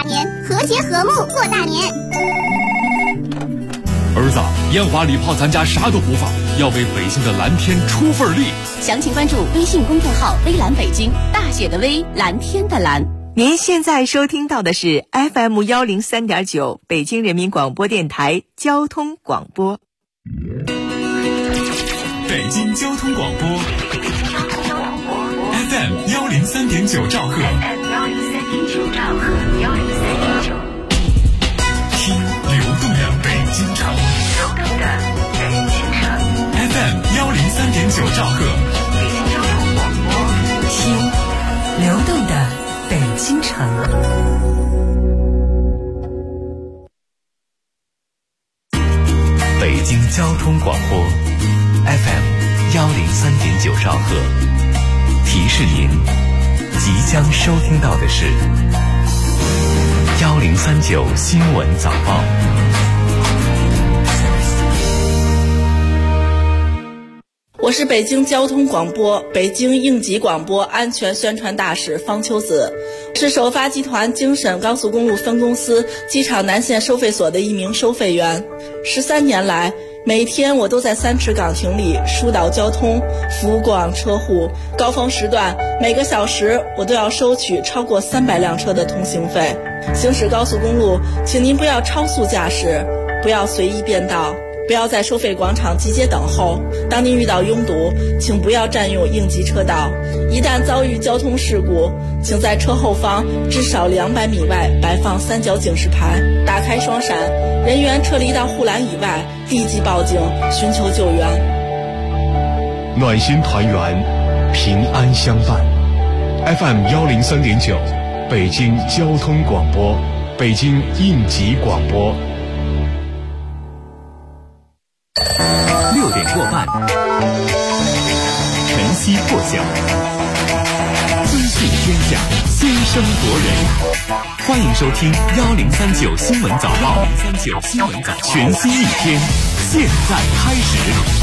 年，和谐和睦过大年。 儿子，烟花礼炮咱家啥都不放，要为北京的蓝天出份力。 详情关注微信公众号微蓝北京，大写的微，蓝天的蓝。 您现在收听到的是 FM 103.9北京人民广播电台交通广播。 北京交通广播 FM 103.9兆赫，听流动的北京城，FM 103.9兆赫， 北京交通广播，听流动的北京城。 北京交通广播 FM 103.9兆赫，提示您即将收听到的是1039新闻早报。 我是北京交通广播北京应急广播安全宣传大使方秋子，是首发集团京沈高速公路分公司机场南线收费所的一名收费员。13年来，每天我都在3池岗亭里疏导交通，服务过往车户。高峰时段，每个小时我都要收取超过300辆车的通行费。行驶高速公路，请您不要超速驾驶，不要随意变道，不要在收费广场集结等候。当您遇到拥堵，请不要占用应急车道。一旦遭遇交通事故，请在车后方至少200米外摆放3角警示牌，打开双闪，人员撤离到护栏以外，立即报警寻求救援。 暖心团圆，平安相伴。FM 103.9，北京交通广播，北京应急广播。 6点过半，晨曦破晓，资讯天下，先声夺人。欢迎收听1039新闻早报，1039新闻早报，全新一天，现在开始。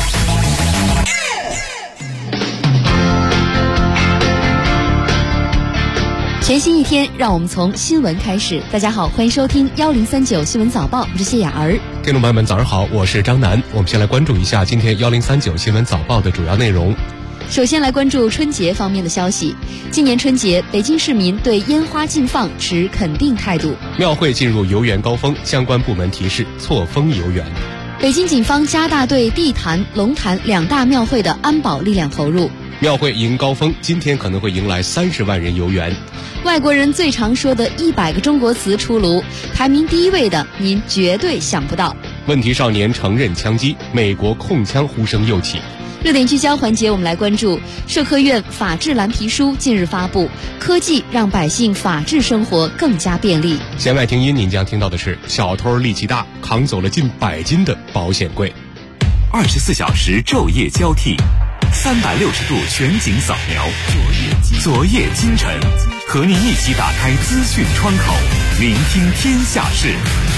全新一天，让我们从新闻开始。大家好，欢迎收听1039新闻早报，我是谢雅儿。 听众朋友们，早上好，我是张楠。我们先来关注一下今天1039新闻早报的主要内容。 首先来关注春节方面的消息。今年春节，北京市民对烟花禁放持肯定态度。 庙会进入游园高峰，相关部门提示错峰游园。 北京警方加大对地坛、龙坛2大庙会的安保力量投入。 庙会迎高峰，今天可能会迎来30万人游园。 外国人最常说的100个中国词出炉，排名第1位的您绝对想不到。 问题少年承认枪击，美国控枪呼声又起。 热点聚焦环节，我们来关注社科院法治蓝皮书近日发布，科技让百姓法治生活更加便利。 弦外听音，您将听到的是小偷力气大，扛走了近100斤的保险柜。 24小时昼夜交替，360度全景扫描，昨夜今晨，和您一起打开资讯窗口，聆听天下事。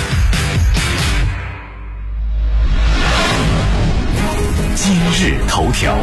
今日头条。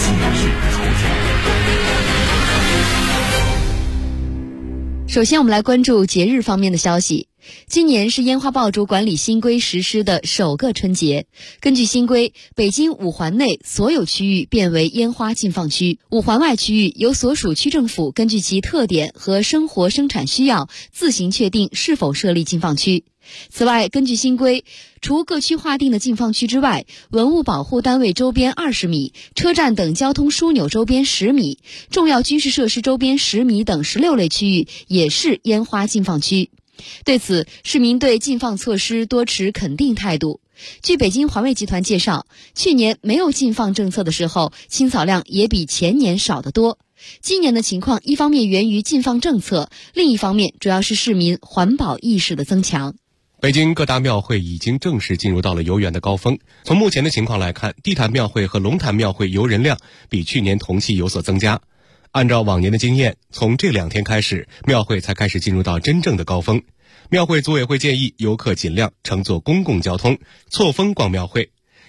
首先我们来关注节日方面的消息。今年是烟花爆竹管理新规实施的首个春节。根据新规，北京5环内所有区域变为烟花禁放区，5环外区域由所属区政府根据其特点和生活生产需要自行确定是否设立禁放区。此外，根据新规，除各区划定的禁放区之外，文物保护单位周边20米，车站等交通枢纽周边10米，重要军事设施周边10米等16类区域也是烟花禁放区。对此，市民对禁放措施多持肯定态度。据北京环卫集团介绍，去年没有禁放政策的时候，清扫量也比前年少得多。今年的情况一方面源于禁放政策，另一方面主要是市民环保意识的增强。 北京各大庙会已经正式进入到了游园的高峰。从目前的情况来看，地坛庙会和龙坛庙会游人量比去年同期有所增加。按照往年的经验，从这2天开始，庙会才开始进入到真正的高峰。庙会组委会建议游客尽量乘坐公共交通，错峰逛庙会。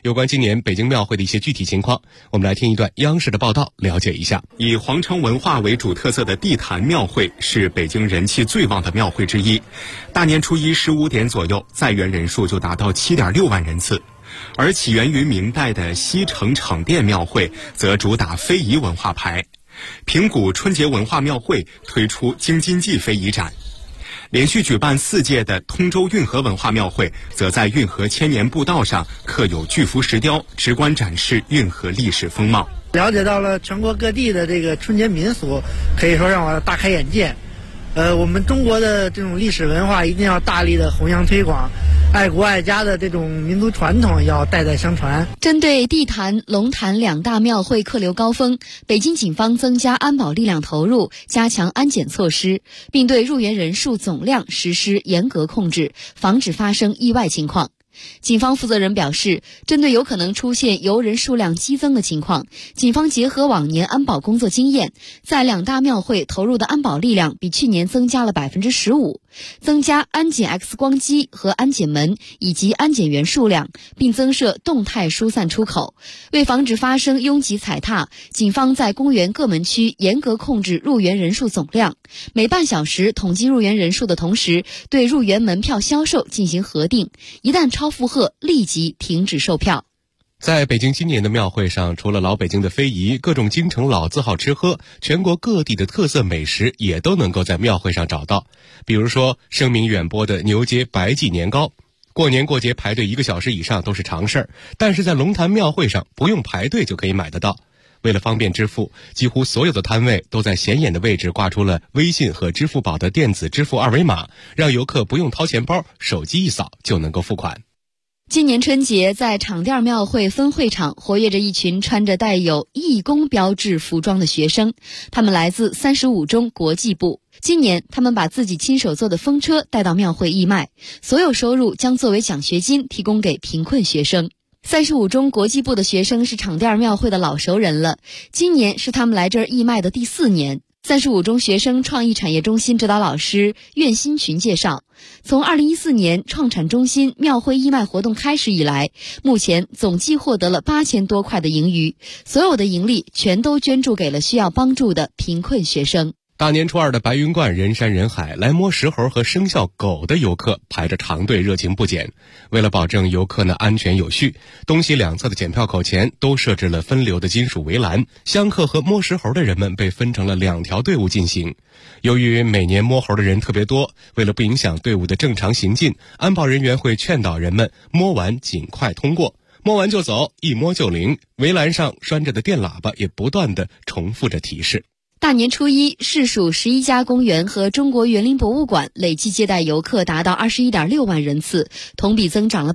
有关今年北京庙会的一些具体情况，我们来听一段央视的报道，了解一下。 以皇城文化为主特色的地坛庙会是北京人气最旺的庙会之一。大年初一15点左右，在园人数就达到7.6万人次。而起源于明代的西城场店庙会则主打非遗文化牌。平谷春节文化庙会推出京津冀非遗展。连续举办4届的通州运河文化庙会则在运河千年步道上刻有巨幅石雕，直观展示运河历史风貌。 了解到了全国各地的这个春节民俗，可以说让我大开眼界。我们中国的这种历史文化一定要大力的弘扬推广，爱国爱家的这种民族传统要代代相传。 针对地坛、龙坛2大庙会客流高峰，北京警方增加安保力量投入，加强安检措施，并对入园人数总量实施严格控制，防止发生意外情况。警方负责人表示，针对有可能出现游人数量激增的情况，警方结合往年安保工作经验，在2大庙会投入的安保力量比去年增加了15%，增加安检 X 光机和安检门以及安检员数量，并增设动态疏散出口。为防止发生拥挤踩踏，警方在公园各门区严格控制入园人数总量，每半小时统计入园人数的同时，对入园门票销售进行核定，一旦超负荷立即停止售票。 在北京今年的庙会上，除了老北京的非遗，各种京城老字号吃喝，全国各地的特色美食也都能够在庙会上找到。比如说声名远播的牛街白记年糕，过年过节排队1个小时以上都是常事儿，但是在龙坛庙会上不用排队就可以买得到。为了方便支付，几乎所有的摊位都在显眼的位置挂出了微信和支付宝的电子支付二维码，让游客不用掏钱包，手机一扫就能够付款。 今年春节，在场店庙会分会场活跃着一群穿着带有义工标志服装的学生，他们来自35中国际部。今年他们把自己亲手做的风车带到庙会义卖，所有收入将作为奖学金提供给贫困学生。35中国际部的学生是场店庙会的老熟人了，今年是他们来这儿义卖的第4年。35中学生创意产业中心指导老师苑新群介绍，从2014年创产中心庙会义卖活动开始以来，目前总计获得了8000多块的盈余，所有的盈利全都捐助给了需要帮助的贫困学生。 大年初2的白云观人山人海，来摸石猴和生肖狗的游客排着长队，热情不减。为了保证游客安全有序，东西两侧的检票口前都设置了分流的金属围栏，香客和摸石猴的人们被分成了2条队伍进行。由于每年摸猴的人特别多，为了不影响队伍的正常行进，安保人员会劝导人们摸完尽快通过，摸完就走，一摸就灵。围栏上拴着的电喇叭也不断地重复着提示。 大年初一，市属11家公园和中国园林博物馆累计接待游客达到21.6万人次，同比增长了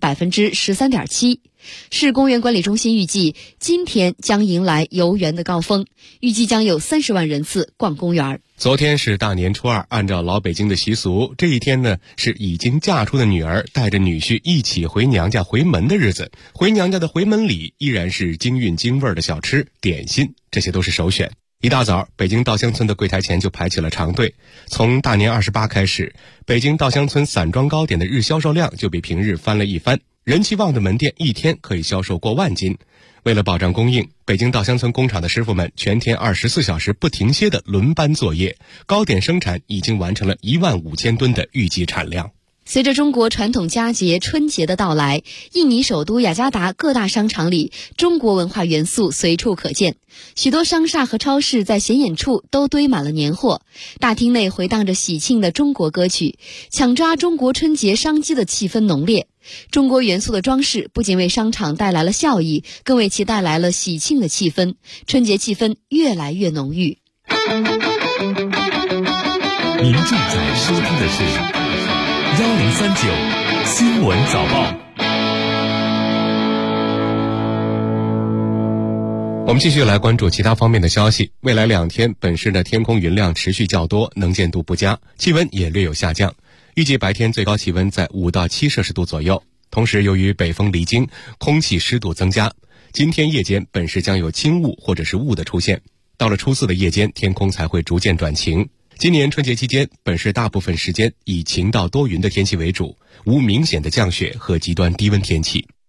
13.7%。市公园管理中心预计，今天将迎来游园的高峰，预计将有30万人次逛公园。 昨天是大年初2，按照老北京的习俗，这一天呢是已经嫁出的女儿带着女婿一起回娘家回门的日子。回娘家的回门礼依然是京韵京味的小吃、点心，这些都是首选。一大早，北京稻香村的柜台前就排起了长队。从大年28开始，北京稻香村散装糕点的日销售量就比平日翻了一番，人气旺的门店一天可以销售过万斤。为了保障供应，北京稻香村工厂的师傅们全天24小时不停歇的轮班作业，糕点生产已经完成了15000吨的预计产量。 随着中国传统佳节春节的到来，印尼首都雅加达各大商场里中国文化元素随处可见，许多商厦和超市在显眼处都堆满了年货，大厅内回荡着喜庆的中国歌曲，抢抓中国春节商机的气氛浓烈。中国元素的装饰不仅为商场带来了效益，更为其带来了喜庆的气氛，春节气氛越来越浓郁。 您正在收听的是1039新闻早报。 我们继续来关注其他方面的消息。未来2天，本市的天空云量持续较多，能见度不佳，气温也略有下降。预计白天最高气温在5到7摄氏度左右。同时，由于北风离京，空气湿度增加，今天夜间本市将有轻雾或者是雾的出现。到了初4的夜间，天空才会逐渐转晴。今年春节期间，本市大部分时间以晴到多云的天气为主，无明显的降雪和极端低温天气。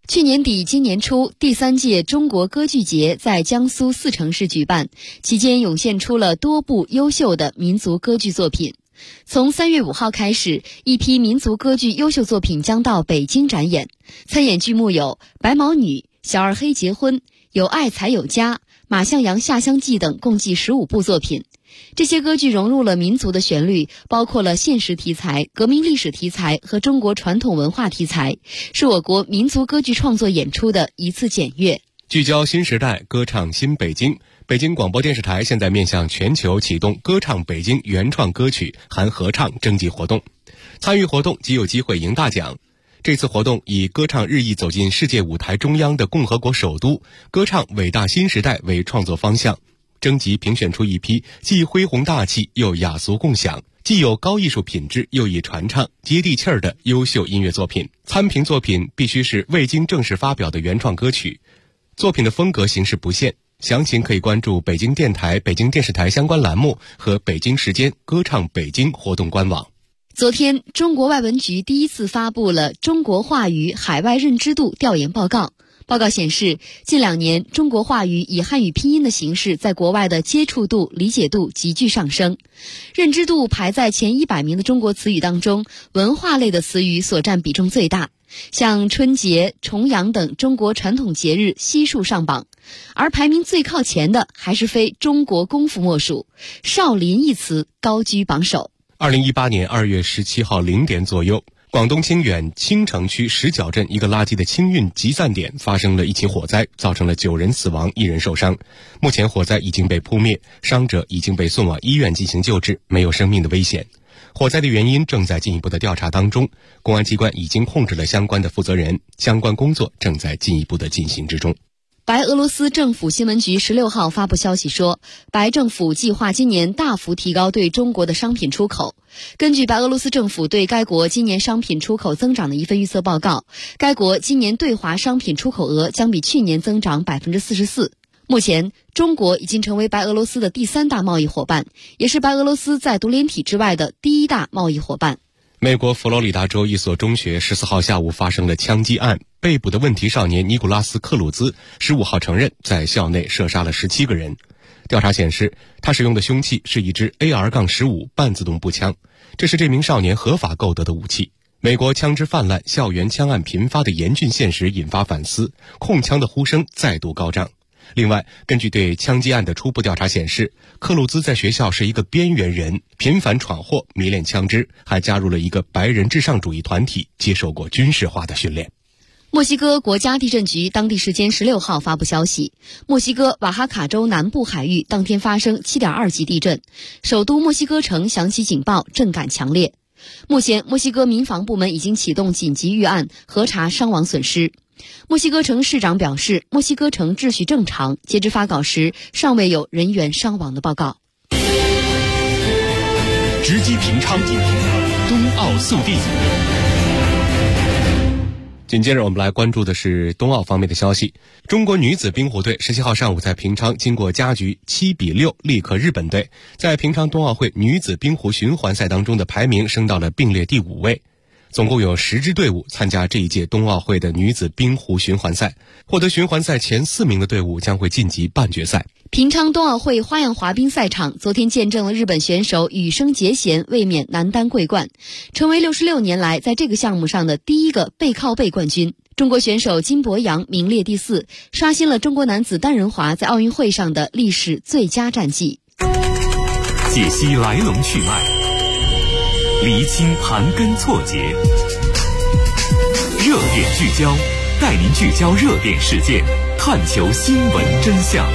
去年底今年初，第3届中国歌剧节在江苏4城市举办，期间涌现出了多部优秀的民族歌剧作品。从3月5号开始，一批民族歌剧优秀作品将到北京展演。参演剧目有《白毛女》、《小二黑结婚》、《有爱才有家》、《马向阳下乡记》等，共计15部作品。这些歌剧融入了民族的旋律，包括了现实题材、革命历史题材和中国传统文化题材，是我国民族歌剧创作演出的一次检阅。 聚焦新时代，歌唱新北京。北京广播电视台现在面向全球启动歌唱北京原创歌曲含合唱征集活动，参与活动即有机会赢大奖。这次活动以歌唱日益走进世界舞台中央的共和国首都，歌唱伟大新时代为创作方向，征集评选出一批既恢宏大气又雅俗共享，既有高艺术品质又以传唱接地气儿的优秀音乐作品。参评作品必须是未经正式发表的原创歌曲，作品的风格形式不限。详情可以关注北京电台、北京电视台相关栏目和北京时间歌唱北京活动官网。 昨天，中国外文局第一次发布了中国话语海外认知度调研报告。报告显示，近2年中国话语以汉语拼音的形式在国外的接触度、理解度急剧上升，认知度排在前100名的中国词语当中，文化类的词语所占比重最大。像春节、重阳等中国传统节日悉数上榜，而排名最靠前的还是非中国功夫莫属，少林一词高居榜首。 2018年2月17号0点左右，广东清远青城区石角镇一个垃圾的清运集散点发生了一起火灾，造成了9人死亡，1人受伤。目前火灾已经被扑灭，伤者已经被送往医院进行救治，没有生命的危险。火灾的原因正在进一步的调查当中，公安机关已经控制了相关的负责人，相关工作正在进一步的进行之中。 白俄罗斯政府新闻局16号发布消息说，白政府计划今年大幅提高对中国的商品出口。根据白俄罗斯政府对该国今年商品出口增长的一份预测报告，该国今年对华商品出口额将比去年增长 44%。目前，中国已经成为白俄罗斯的第3大贸易伙伴，也是白俄罗斯在独联体之外的第1大贸易伙伴。 美国佛罗里达州一所中学14号下午发生了枪击案，被捕的问题少年尼古拉斯·克鲁兹15号承认在校内射杀了17个人。调查显示，他使用的凶器是一支 AR-15 半自动步枪，这是这名少年合法购得的武器。美国枪支泛滥、校园枪案频发的严峻现实引发反思，控枪的呼声再度高涨。另外，根据对枪击案的初步调查显示，克鲁兹在学校是一个边缘人，频繁闯祸，迷恋枪支，还加入了一个白人至上主义团体，接受过军事化的训练。 墨西哥国家地震局当地时间16号发布消息，墨西哥瓦哈卡州南部海域当天发生 7.2 级地震，首都墨西哥城响起警报，震感强烈。目前，墨西哥民防部门已经启动紧急预案，核查伤亡损失。墨西哥城市长表示，墨西哥城秩序正常，截至发稿时尚未有人员伤亡的报告。 直击平昌，冬奥速递。 紧接着我们来关注的是冬奥方面的消息。中国女子冰壶队17号上午在平昌经过加局7-6力克日本队，在平昌冬奥会女子冰壶循环赛当中的排名升到了并列第5位。总共有10支队伍参加这一届冬奥会的女子冰壶循环赛，获得循环赛前4名的队伍将会晋级半决赛。 平昌冬奥会花样滑冰赛场昨天见证了日本选手羽生结弦卫冕男单桂冠，成为66年来在这个项目上的第一个背靠背冠军。中国选手金博洋名列第4，刷新了中国男子单人滑在奥运会上的历史最佳战绩。 解析来龙去脉，厘清盘根错节，热点聚焦，带您聚焦热点事件，探求新闻真相。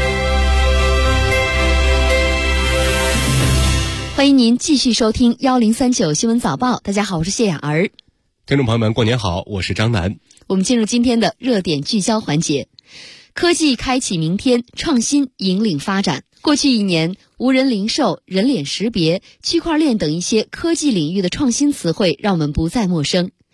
欢迎您继续收听1039新闻早报，大家好，我是谢雅儿。 听众朋友们，过年好，我是张楠。 我们进入今天的热点聚焦环节。科技开启明天，创新引领发展。过去1年，无人零售、人脸识别、区块链等一些科技领域的创新词汇让我们不再陌生。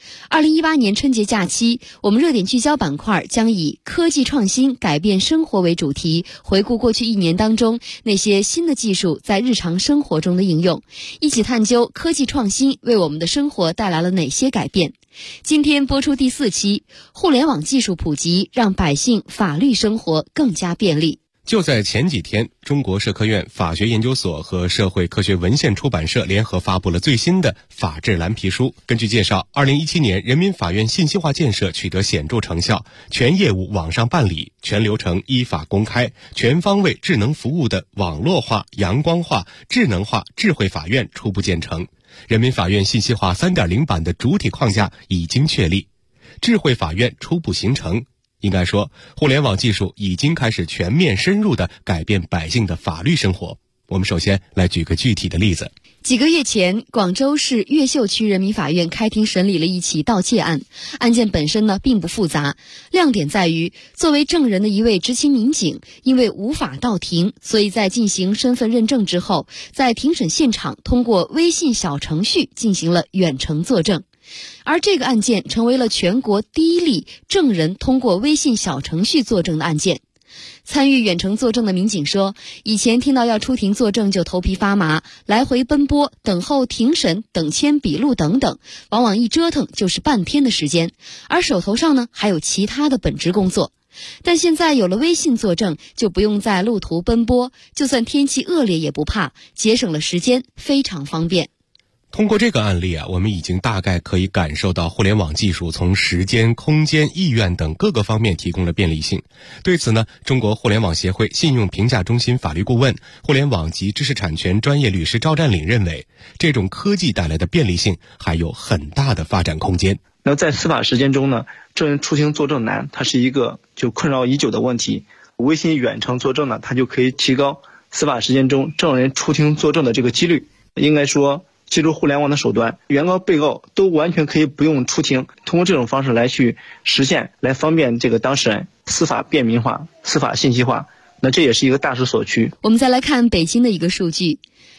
2018年春节假期，我们热点聚焦板块将以科技创新改变生活为主题，回顾过去1年当中那些新的技术在日常生活中的应用，一起探究科技创新为我们的生活带来了哪些改变。今天播出第4期，互联网技术普及让百姓法律生活更加便利。 就在前几天，中国社科院法学研究所和社会科学文献出版社联合发布了最新的法治蓝皮书。根据介绍，2017年人民法院信息化建设取得显著成效，全业务网上办理，全流程依法公开，全方位智能服务的网络化、阳光化、智能化智慧法院初步建成。人民法院信息化 3.0 版的主体框架已经确立，智慧法院初步形成。应该说，互联网技术已经开始全面深入地改变百姓的法律生活。我们首先来举个具体的例子。 几个月前，广州市越秀区人民法院开庭审理了一起盗窃案。案件本身呢并不复杂，亮点在于作为证人的一位执勤民警，因为无法到庭，所以在进行身份认证之后，在庭审现场通过微信小程序进行了远程作证。而这个案件成为了全国第一例证人通过微信小程序作证的案件。参与远程作证的民警说，以前听到要出庭作证就头皮发麻，来回奔波，等候庭审、等签笔录等等，往往一折腾就是半天的时间，而手头上呢还有其他的本职工作。但现在有了微信作证，就不用在路途奔波，就算天气恶劣也不怕，节省了时间，非常方便。 通过这个案例我们已经大概可以感受到互联网技术从时间、空间、意愿等各个方面提供了便利性。对此呢，中国互联网协会信用评价中心法律顾问、互联网及知识产权专业律师赵占领认为，这种科技带来的便利性还有很大的发展空间。 那在司法实践中呢，证人出庭作证难，它是一个就困扰已久的问题。微信远程作证呢，它就可以提高司法实践中证人出庭作证的这个几率。应该说，借助互联网的手段，原告、被告都完全可以不用出庭，通过这种方式来去实现，来方便这个当事人司法便民化、司法信息化。那这也是一个大势所趋。 我们再来看北京的一个数据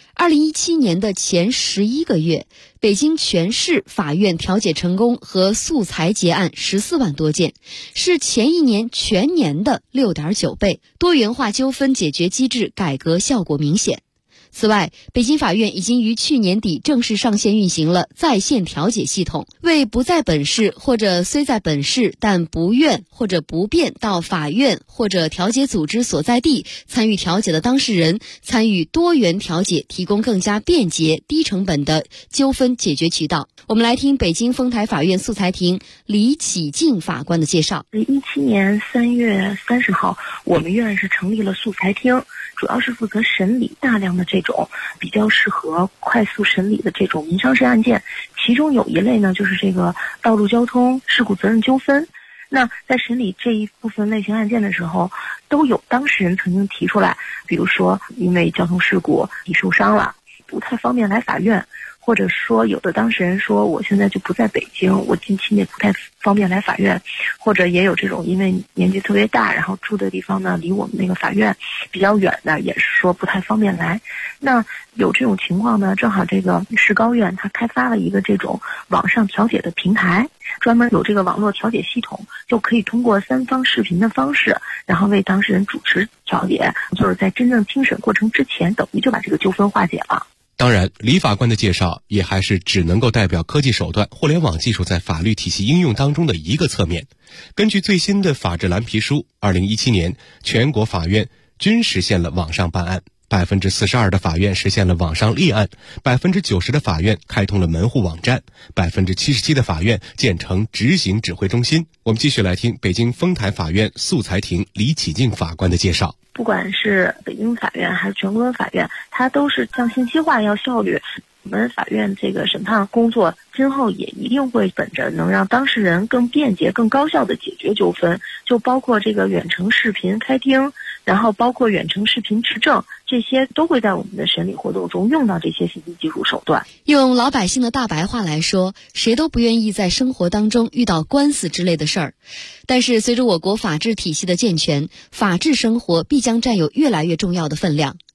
，2017年的前11个月，北京全市法院调解成功和诉裁结案14万多件，是前一年全年的6.9倍，多元化纠纷解决机制改革效果明显。此外，北京法院已经于去年底正式上线运行了在线调解系统，为不在本市或者虽在本市但不愿或者不便到法院或者调解组织所在地参与调解的当事人参与多元调解提供更加便捷、低成本的纠纷解决渠道。我们来听北京丰台法院诉裁庭李启静法官的介绍。 17年3月30号，我们院是成立了诉裁庭，主要是负责审理大量的这种比较适合快速审理的这种民商事案件，其中有一类呢就是这个道路交通事故责任纠纷。那在审理这一部分类型案件的时候，都有当事人曾经提出来，比如说因为交通事故你受伤了，不太方便来法院，或者说有的当事人说我现在就不在北京，我近期内不太方便来法院，或者也有这种因为年纪特别大，然后住的地方呢离我们那个法院比较远的，也是说不太方便来。那有这种情况呢，正好这个市高院它开发了一个这种网上调解的平台，专门有这个网络调解系统，就可以通过3方视频的方式，然后为当事人主持调解，就是在真正听审过程之前，等于就把这个纠纷化解了。 当然，李法官的介绍也还是只能够代表科技手段、互联网技术在法律体系应用当中的一个侧面。根据最新的法治蓝皮书，2017年全国法院均实现了网上办案，42%的法院实现了网上立案，90%的法院开通了门户网站，77%的法院建成执行指挥中心。我们继续来听北京丰台法院诉裁庭李启静法官的介绍。 不管是北京法院还是全国的法院，它都是像信息化要效率。我们法院这个审判工作今后也一定会本着能让当事人更便捷、更高效的解决纠纷，就包括这个远程视频开庭，然后包括远程视频持证，这些都会在我们的审理活动中用到这些信息技术手段。 用老百姓的大白话来说，谁都不愿意在生活当中遇到官司之类的事儿。但是随着我国法治体系的健全，法治生活必将占有越来越重要的分量。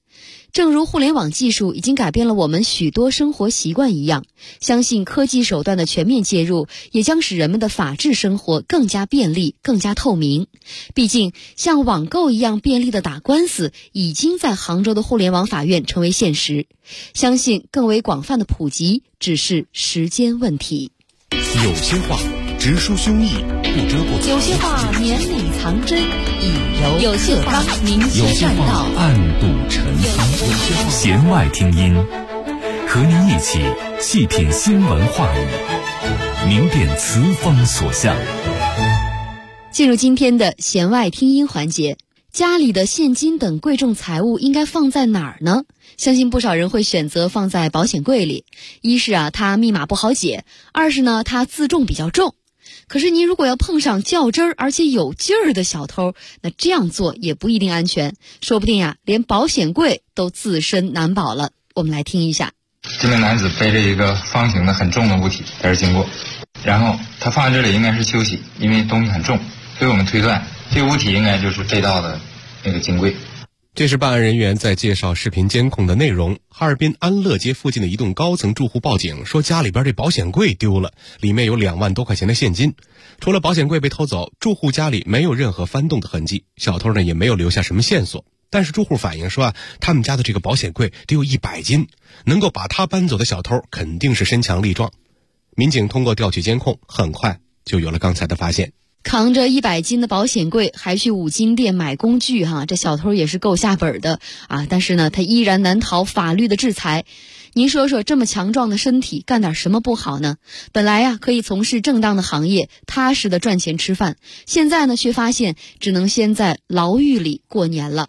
正如互联网技术已经改变了我们许多生活习惯一样，相信科技手段的全面介入也将使人们的法治生活更加便利、更加透明。毕竟，像网购一样便利的打官司已经在杭州的互联网法院成为现实，相信更为广泛的普及只是时间问题。 有些话直抒胸臆，不遮不有些话绵里藏针，以柔有些话明有些话暗度陈仓。弦外听音，和您一起细品新闻话语，明辨词风所向。 进入今天的弦外听音环节，家里的现金等贵重财物应该放在哪儿呢？相信不少人会选择放在保险柜里，一是它密码不好解，二是呢它自重比较重。可是您如果要碰上较真儿而且有劲儿的小偷，那这样做也不一定安全，说不定连保险柜都自身难保了。我们来听一下。 这名男子背着一个方形的很重的物体在这经过，然后他放在这里应该是休息，因为东西很重，所以我们推断这个物体应该就是被盗的那个金柜。 这是办案人员在介绍视频监控的内容。哈尔滨安乐街附近的一栋高层住户报警说，家里边这保险柜丢了，里面有2万多块钱的现金。除了保险柜被偷走，住户家里没有任何翻动的痕迹，小偷呢也没有留下什么线索。但是住户反映说他们家的这个保险柜得有100斤，能够把他搬走的小偷肯定是身强力壮。民警通过调取监控，很快就有了刚才的发现。 扛着100斤的保险柜还去五金店买工具这小偷也是够下本的但是呢他依然难逃法律的制裁。您说说，这么强壮的身体干点什么不好呢？本来可以从事正当的行业，踏实的赚钱吃饭，现在呢却发现只能先在牢狱里过年了。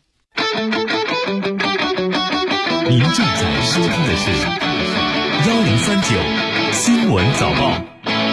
您正在收听的是1039新闻早报。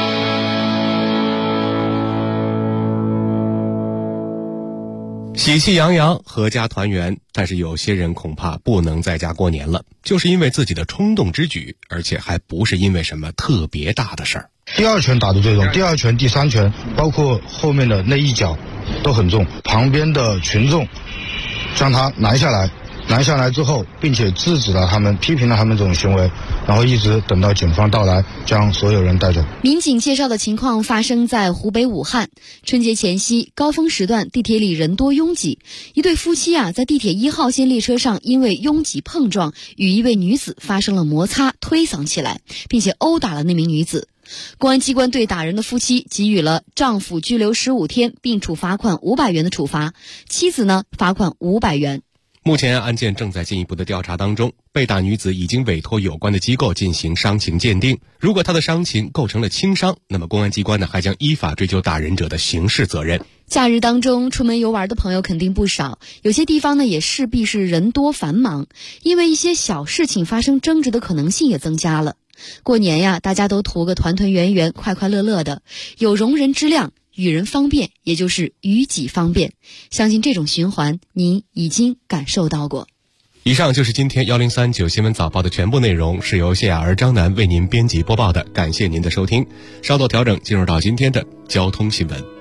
喜气洋洋，阖家团圆，但是有些人恐怕不能在家过年了，就是因为自己的冲动之举，而且还不是因为什么特别大的事儿。 第2拳打得最重，第2拳、第3拳，包括后面的那一脚都很重。旁边的群众将他拦下来之后，并且制止了他们，批评了他们这种行为，然后一直等到警方到来，将所有人带走。 民警介绍的情况发生在湖北武汉。春节前夕，高峰时段地铁里人多拥挤，一对夫妻在地铁1号线列车上因为拥挤碰撞，与一位女子发生了摩擦，推搡起来，并且殴打了那名女子。公安机关对打人的夫妻给予了丈夫拘留15天，并处罚款500元的处罚，妻子呢罚款500元。 目前案件正在进一步的调查当中，被打女子已经委托有关的机构进行伤情鉴定。如果她的伤情构成了轻伤，那么公安机关呢还将依法追究打人者的刑事责任。 假日当中出门游玩的朋友肯定不少，有些地方呢也势必是人多繁忙，因为一些小事情发生争执的可能性也增加了。过年大家都图个团团圆圆、快快乐乐的，有容人之量，与人方便，也就是与己方便。相信这种循环您已经感受到过。 以上就是今天1039新闻早报的全部内容，是由谢雅儿、张楠为您编辑播报的，感谢您的收听。稍作调整，进入到今天的交通新闻。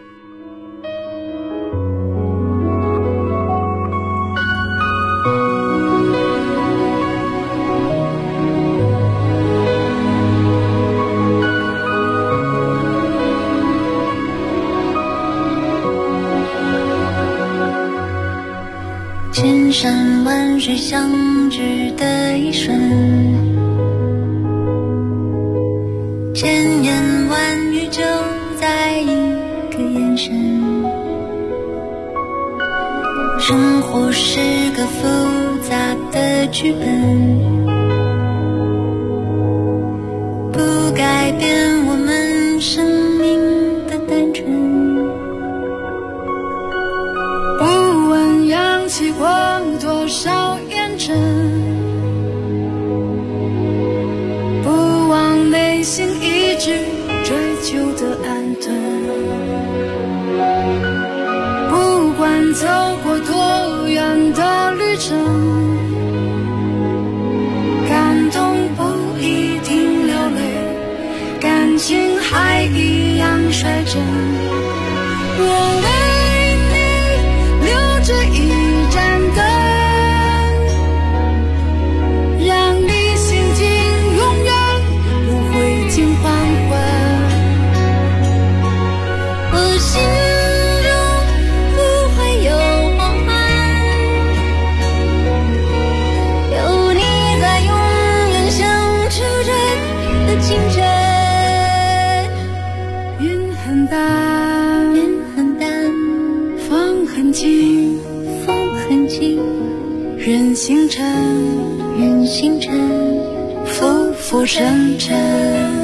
千山万水相聚的一瞬，千言万语就在一个眼神。生活是个复杂的剧本，不改变我们生命的单纯。不问扬起过多少烟尘，不忘内心一直追求的安顿。不管走过多远的旅程，感动不一定流泪，感情还一样率真。我为你留着一盏灯， 很近， 风很近， 人星辰， 人星辰， 浮浮沉沉。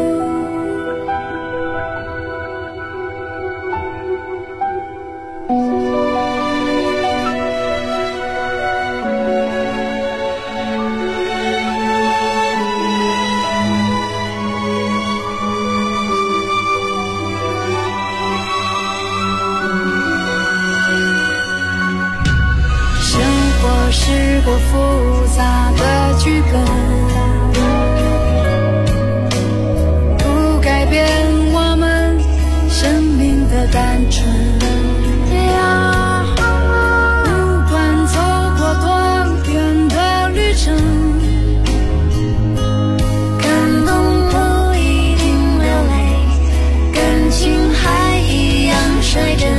是过复杂的剧本，不改变我们生命的单纯。不管走过多远的旅程， 感动不一定流泪，感情还一样率真。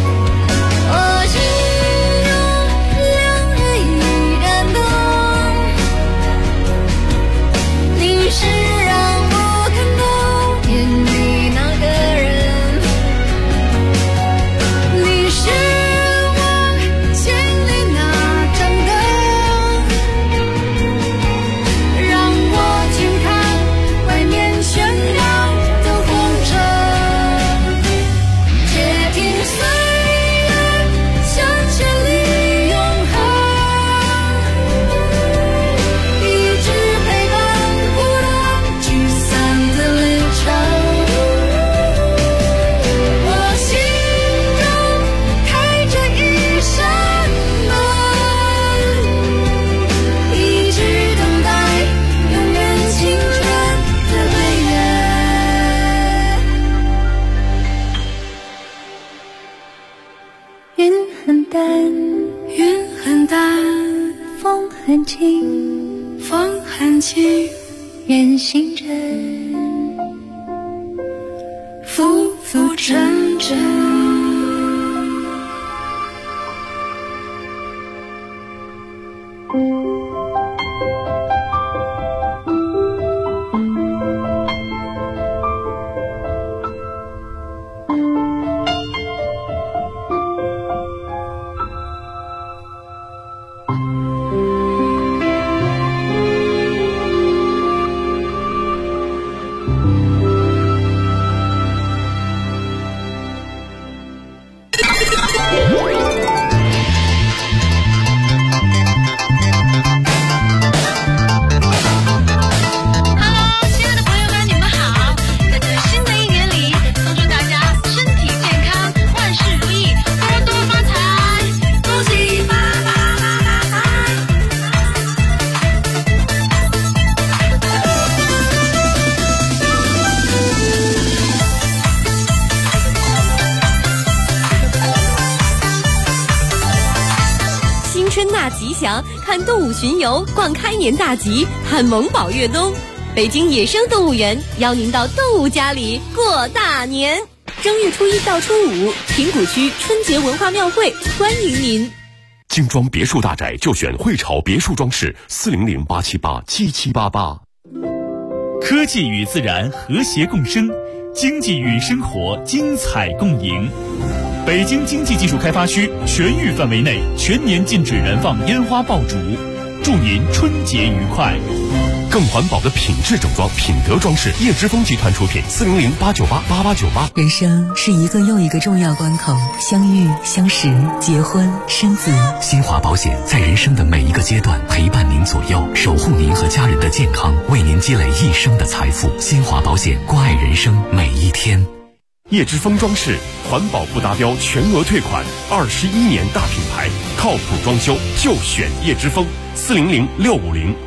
很近，风很轻， 人星辰， 浮浮沉沉。 看动物巡游，逛开年大集，看萌宝越冬。北京野生动物园邀您到动物家里过大年。正月初一到初五，平谷区春节文化庙会欢迎您。 精装别墅大宅就选汇潮别墅装饰，400-878-7788。 科技与自然和谐共生，经济与生活精彩共赢。北京经济技术开发区全域范围内全年禁止燃放烟花爆竹，祝您春节愉快。 更环保的品质整装，品德装饰，叶之峰集团出品，400-898-8898。 人生是一个又一个重要关口，相遇、相识、结婚、生子。 新华保险在人生的每一个阶段陪伴您左右，守护您和家人的健康，为您积累一生的财富。新华保险，关爱人生每一天。叶之峰装饰，环保不达标全额退款，21年大品牌，靠谱装修就选叶之峰，400-650